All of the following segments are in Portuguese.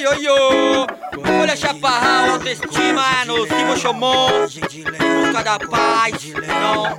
yo. Folha Chaparral, autoestima é no Silvio Chomon. Busca da paz, não.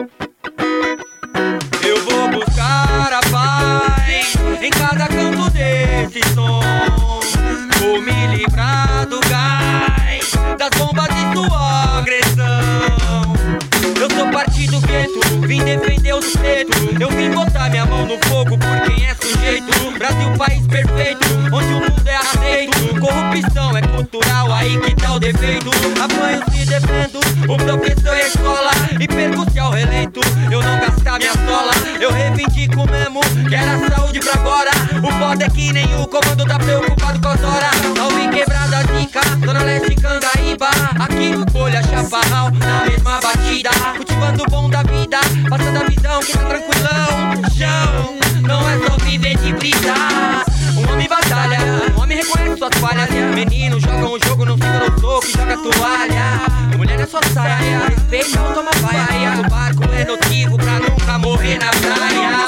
Eu vou buscar a paz em cada canto desse som. Vou me livrar do gás, das bombas de sua agressão. Eu sou partido gueto, vim defender o preto. Eu vim botar minha mão no fogo por quem é sujeito. Brasil, país perfeito, onde o mundo é aceito. Corrupção é cultural, aí que tá o defeito. Apanho, se defendo, o professor é escola. E perco se ao relento, eu não gastar minha sola. Eu reivindico mesmo, quero a saúde pra agora. O foda é que nem o comando tá preocupado com as horas. Salve quebrada, dica, Zona Leste, Cangaíba. Aqui no Folha Chaparral, na mesma batida. Cultivando o bom da vida, passando a visão que tá tranquilão no chão. Não é só viver de brisa. Um homem batalha, um homem reconhece suas falhas. Menino joga um jogo, não fica no soco e joga toalha. Mulher é só saia, respeita ou toma vaia. O barco é notivo pra nunca morrer na praia.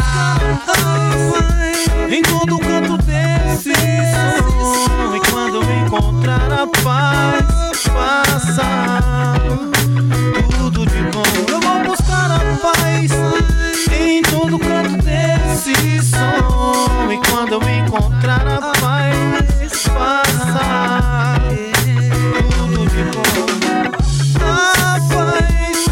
Em todo canto desse som, e quando eu encontrar a paz, passa tudo de bom. Eu vou buscar a paz em todo canto desse som, e quando eu encontrar a paz, passa tudo de bom. A paz,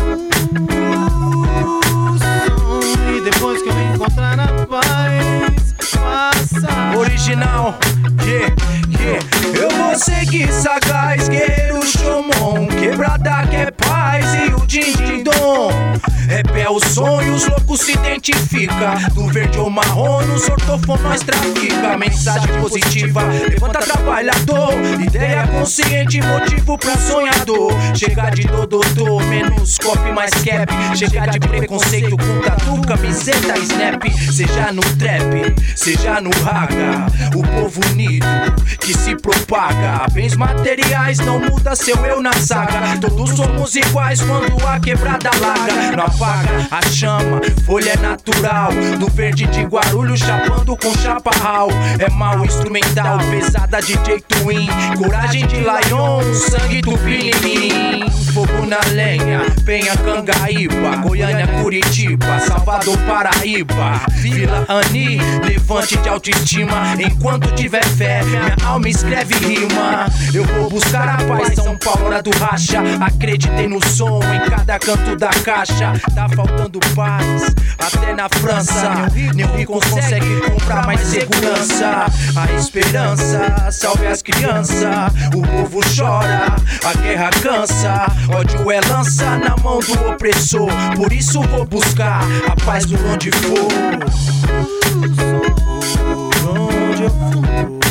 o som, e depois que eu encontrar a paz, passa. Original, yeah, yeah. Eu vou seguir sagaz, guerreiro Chomon. Quebrada que é paz e o din-din-dom. Rap é o sonho, os loucos se identificam. Do verde ou marrom, nos ortofons nós trafica. Mensagem positiva, levanta trabalhador. Ideia consciente, motivo pra sonhador. Chega de dododô, menos copy, mais cap. Chega de preconceito com tatu, camiseta, snap. Seja no trap, seja no raga. O povo unido que se propaga. Bens materiais não muda seu eu na saga. Todos somos iguais quando a quebrada larga. Não apaga a chama, folha é natural. Do verde de Guarulhos, chapando com chaparral. É mal instrumental, pesada DJ Twin. Coragem de Lion, sangue do Pininim. Fogo na lenha, Penha, Cangaíba, Goiânia, Curitiba, Salvador, Paraíba, Vila Ani, levante de autoestima. Enquanto tiver fé, minha alma escreve rima. Eu vou buscar a paz, São Paulo, hora do racha. Acreditei no som em cada canto da caixa. Tá faltando paz, até na França. Nenhum consegue comprar mais segurança. A esperança, salve as crianças. O povo chora, a guerra cansa. Ódio é lança na mão do opressor. Por isso vou buscar a paz por onde for. Por onde eu for.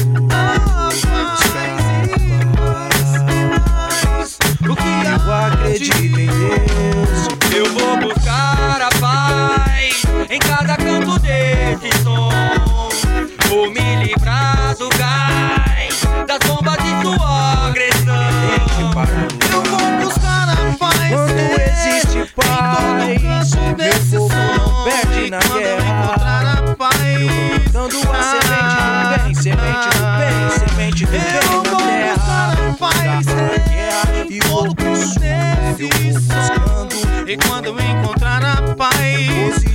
Eu acredito em Deus. Eu vou buscar a paz em cada canto desse som. Vou me livrar do gás, das bombas de sua agressão. Eu vou buscar a paz quando existe paz. Meu povo não perde na guerra. Eu vou plantando a semente do bem, semente do bem, semente do bem na terra. Paz a guerra e o outro som. Eu vou buscando. E quando eu encontrar a paz,